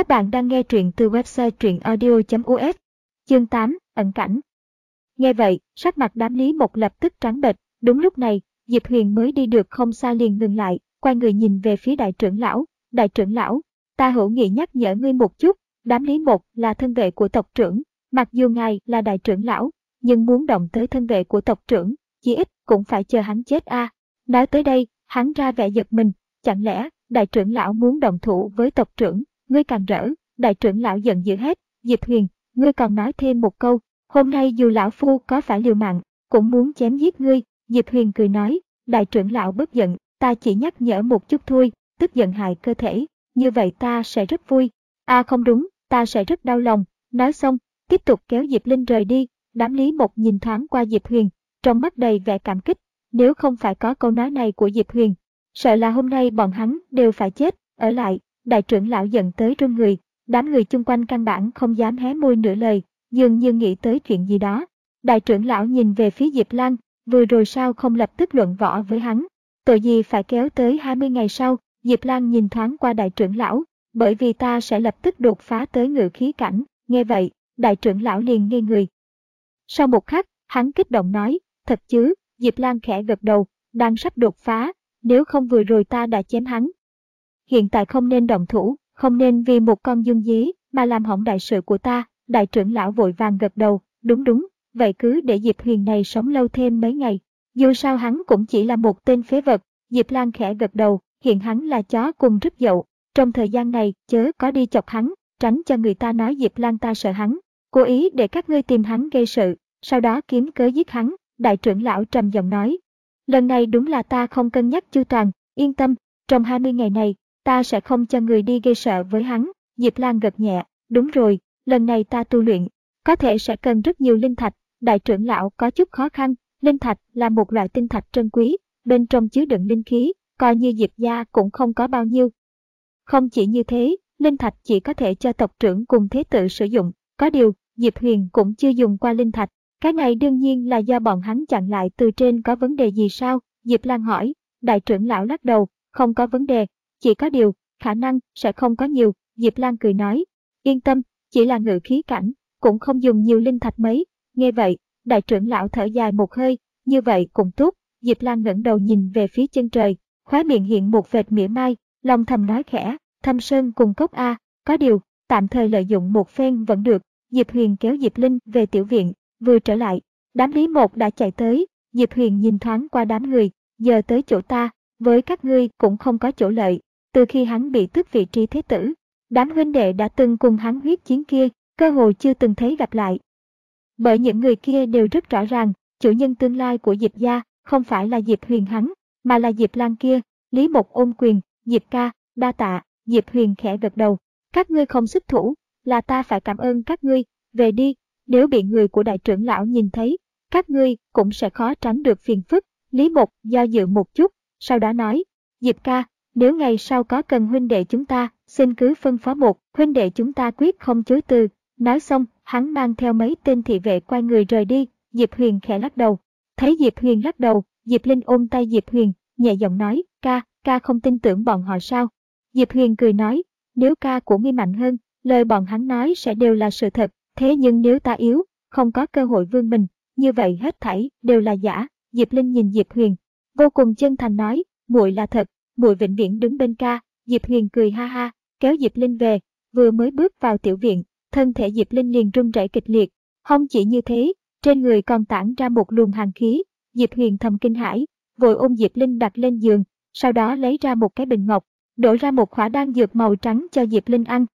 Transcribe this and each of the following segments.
Các bạn đang nghe truyện từ website truyệnaudio.us. Chương 8, ẩn cảnh. Nghe vậy, sắc mặt đám Lý Mộc lập tức trắng bệch. Đúng lúc này, Diệp Huyền mới đi được không xa liền ngừng lại, quay người nhìn về phía đại trưởng lão. Đại trưởng lão, ta hữu nghị nhắc nhở ngươi một chút, đám Lý Mộc là thân vệ của tộc trưởng. Mặc dù ngài là đại trưởng lão, nhưng muốn động tới thân vệ của tộc trưởng, chí ít cũng phải chờ hắn chết a. Nói tới đây, hắn ra vẻ giật mình, chẳng lẽ đại trưởng lão muốn động thủ với tộc trưởng? Ngươi càng rỡ, đại trưởng lão giận dữ hết. Diệp Huyền, ngươi còn nói thêm một câu, hôm nay dù lão phu có phải liều mạng, cũng muốn chém giết ngươi. Diệp Huyền cười nói, đại trưởng lão bất giận, ta chỉ nhắc nhở một chút thôi, tức giận hại cơ thể, như vậy ta sẽ rất vui. À không đúng, ta sẽ rất đau lòng. Nói xong, tiếp tục kéo Diệp Linh rời đi. Đám Lý Mộc nhìn thoáng qua Diệp Huyền, trong mắt đầy vẻ cảm kích. Nếu không phải có câu nói này của Diệp Huyền, sợ là hôm nay bọn hắn đều phải chết. Ở lại, đại trưởng lão giận tới run người, đám người chung quanh căn bản không dám hé môi nửa lời, dường như nghĩ tới chuyện gì đó. Đại trưởng lão nhìn về phía Diệp Lan, vừa rồi sao không lập tức luận võ với hắn, tội gì phải kéo tới 20 ngày sau. Diệp Lan nhìn thoáng qua đại trưởng lão, bởi vì ta sẽ lập tức đột phá tới ngự khí cảnh. Nghe vậy, đại trưởng lão liền ngây người. Sau một khắc, hắn kích động nói, thật chứ? Diệp Lan khẽ gật đầu, đang sắp đột phá, nếu không vừa rồi ta đã chém hắn. Hiện tại không nên động thủ, không nên vì một con dung dế mà làm hỏng đại sự của ta. Đại trưởng lão vội vàng gật đầu, đúng, vậy cứ để Diệp Huyền này sống lâu thêm mấy ngày. Dù sao hắn cũng chỉ là một tên phế vật. Diệp Lan khẽ gật đầu, hiện hắn là chó cùng rứt dậu. Trong thời gian này chớ có đi chọc hắn, tránh cho người ta nói Diệp Lan ta sợ hắn, cố ý để các ngươi tìm hắn gây sự, sau đó kiếm cớ giết hắn. Đại trưởng lão trầm giọng nói, lần này đúng là ta không cân nhắc chu toàn, yên tâm, trong 20 ngày này, ta sẽ không cho người đi gây sợ với hắn. Diệp Lan gật nhẹ, đúng rồi, lần này ta tu luyện, có thể sẽ cần rất nhiều linh thạch. Đại trưởng lão có chút khó khăn, linh thạch là một loại tinh thạch trân quý, bên trong chứa đựng linh khí, coi như Diệp gia cũng không có bao nhiêu. Không chỉ như thế, linh thạch chỉ có thể cho tộc trưởng cùng thế tử sử dụng, có điều, Diệp Huyền cũng chưa dùng qua linh thạch. Cái này đương nhiên là do bọn hắn chặn lại từ trên, có vấn đề gì sao? Diệp Lan hỏi. Đại trưởng lão lắc đầu, không có vấn đề, chỉ có điều, khả năng sẽ không có nhiều. Diệp Lan cười nói, yên tâm, chỉ là ngự khí cảnh, cũng không dùng nhiều linh thạch mấy. Nghe vậy, đại trưởng lão thở dài một hơi, như vậy cũng tốt. Diệp Lan ngẩng đầu nhìn về phía chân trời, khóe miệng hiện một vệt mỉa mai, lòng thầm nói khẽ, Thâm Sơn cùng cốc a, có điều, tạm thời lợi dụng một phen vẫn được. Diệp Huyền kéo Diệp Linh về tiểu viện, vừa trở lại, đám Lý Mộc đã chạy tới. Diệp Huyền nhìn thoáng qua đám người, giờ tới chỗ ta, với các ngươi cũng không có chỗ lợi. Từ khi hắn bị tước vị trí thế tử, đám huynh đệ đã từng cùng hắn huyết chiến kia, cơ hội chưa từng thấy gặp lại. Bởi những người kia đều rất rõ ràng, chủ nhân tương lai của Diệp gia không phải là Diệp Huyền hắn, mà là Diệp Lan kia. Lý Mộc ôm quyền, Diệp ca, đa tạ. Diệp Huyền khẽ gật đầu, các ngươi không xuất thủ, là ta phải cảm ơn các ngươi, về đi, nếu bị người của đại trưởng lão nhìn thấy, các ngươi cũng sẽ khó tránh được phiền phức. Lý Mộc do dự một chút, sau đó nói, Diệp ca, nếu ngày sau có cần huynh đệ chúng ta, xin cứ phân phó một, huynh đệ chúng ta quyết không chối từ. Nói xong, hắn mang theo mấy tên thị vệ quay người rời đi. Diệp Huyền khẽ lắc đầu. Thấy Diệp Huyền lắc đầu, Diệp Linh ôm tay Diệp Huyền, nhẹ giọng nói, ca không tin tưởng bọn họ sao? Diệp Huyền cười nói, nếu ca của ngươi mạnh hơn, lời bọn hắn nói sẽ đều là sự thật, thế nhưng nếu ta yếu, không có cơ hội vươn mình, như vậy hết thảy đều là giả. Diệp Linh nhìn Diệp Huyền, vô cùng chân thành nói, muội là thật, muội vĩnh viễn đứng bên ca. Diệp Huyền cười ha ha, kéo Diệp Linh về, vừa mới bước vào tiểu viện, thân thể Diệp Linh liền run rẩy kịch liệt. Không chỉ như thế, trên người còn tản ra một luồng hàn khí. Diệp Huyền thầm kinh hãi, vội ôm Diệp Linh đặt lên giường, sau đó lấy ra một cái bình ngọc, đổ ra một khỏa đan dược màu trắng cho Diệp Linh ăn.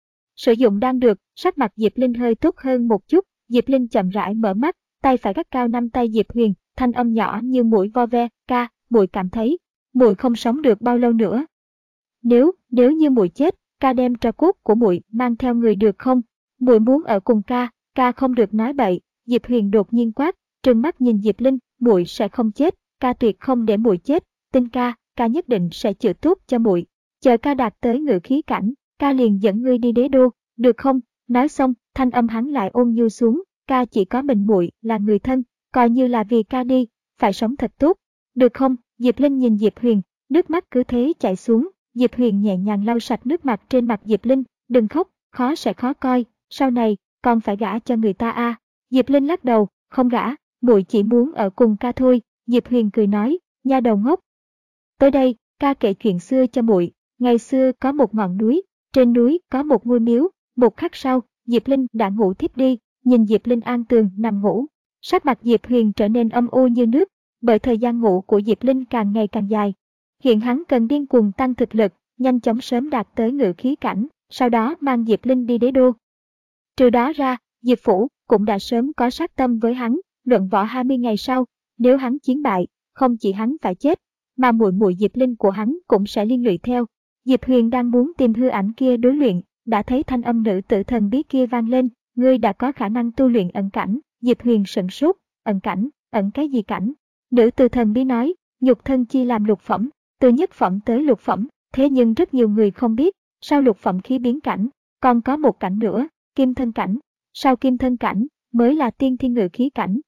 Sử dụng đan dược, sắc mặt Diệp Linh hơi tốt hơn một chút. Diệp Linh chậm rãi mở mắt, tay phải gắt cao nắm tay Diệp Huyền, thanh âm nhỏ như mũi vo ve, ca, muội cảm thấy muội không sống được bao lâu nữa. Nếu như muội chết, ca đem tro cốt của muội mang theo người được không? Muội muốn ở cùng ca không được nói bậy. Diệp Huyền đột nhiên quát, trừng mắt nhìn Diệp Linh, muội sẽ không chết, ca tuyệt không để muội chết, tin ca nhất định sẽ chữa tốt cho muội. Chờ ca đạt tới ngự khí cảnh, ca liền dẫn ngươi đi đế đô, được không? Nói xong, thanh âm hắn lại ôn nhu xuống, ca chỉ có mình muội là người thân, coi như là vì ca đi, phải sống thật tốt, được không? Diệp Linh nhìn Diệp Huyền, nước mắt cứ thế chảy xuống. Diệp Huyền nhẹ nhàng lau sạch nước mặt trên mặt Diệp Linh, Đừng khóc, khó sẽ khó coi, sau này, con phải gả cho người ta à. Diệp Linh lắc đầu, không gả, muội chỉ muốn ở cùng ca thôi. Diệp Huyền cười nói, nha đầu ngốc. Tới đây, ca kể chuyện xưa cho muội. Ngày xưa có một ngọn núi, trên núi có một ngôi miếu. Một khắc sau, Diệp Linh đã ngủ thiếp đi, nhìn Diệp Linh an tường nằm ngủ. Sắc mặt Diệp Huyền trở nên âm u như nước, bởi thời gian ngủ của Diệp Linh càng ngày càng dài. Hiện hắn cần điên cuồng tăng thực lực, nhanh chóng sớm đạt tới ngự khí cảnh, sau đó mang Diệp Linh đi đế đô. Trừ đó ra, Diệp Phủ cũng đã sớm có sát tâm với hắn, luận võ 20 ngày sau, nếu hắn chiến bại, không chỉ hắn phải chết, mà muội muội Diệp Linh của hắn cũng sẽ liên lụy theo. Diệp Huyền đang muốn tìm hư ảnh kia đối luyện, đã thấy thanh âm nữ tử thần bí kia vang lên, ngươi đã có khả năng tu luyện ẩn cảnh. Diệp Huyền sửng sốt, ẩn cảnh, ẩn cái gì cảnh? Nữ tử thần bí nói, nhục thân chia làm lục phẩm, từ nhất phẩm tới lục phẩm, thế nhưng rất nhiều người không biết, sau lục phẩm khí biến cảnh, còn có một cảnh nữa, kim thân cảnh, sau kim thân cảnh mới là tiên thiên ngự khí cảnh.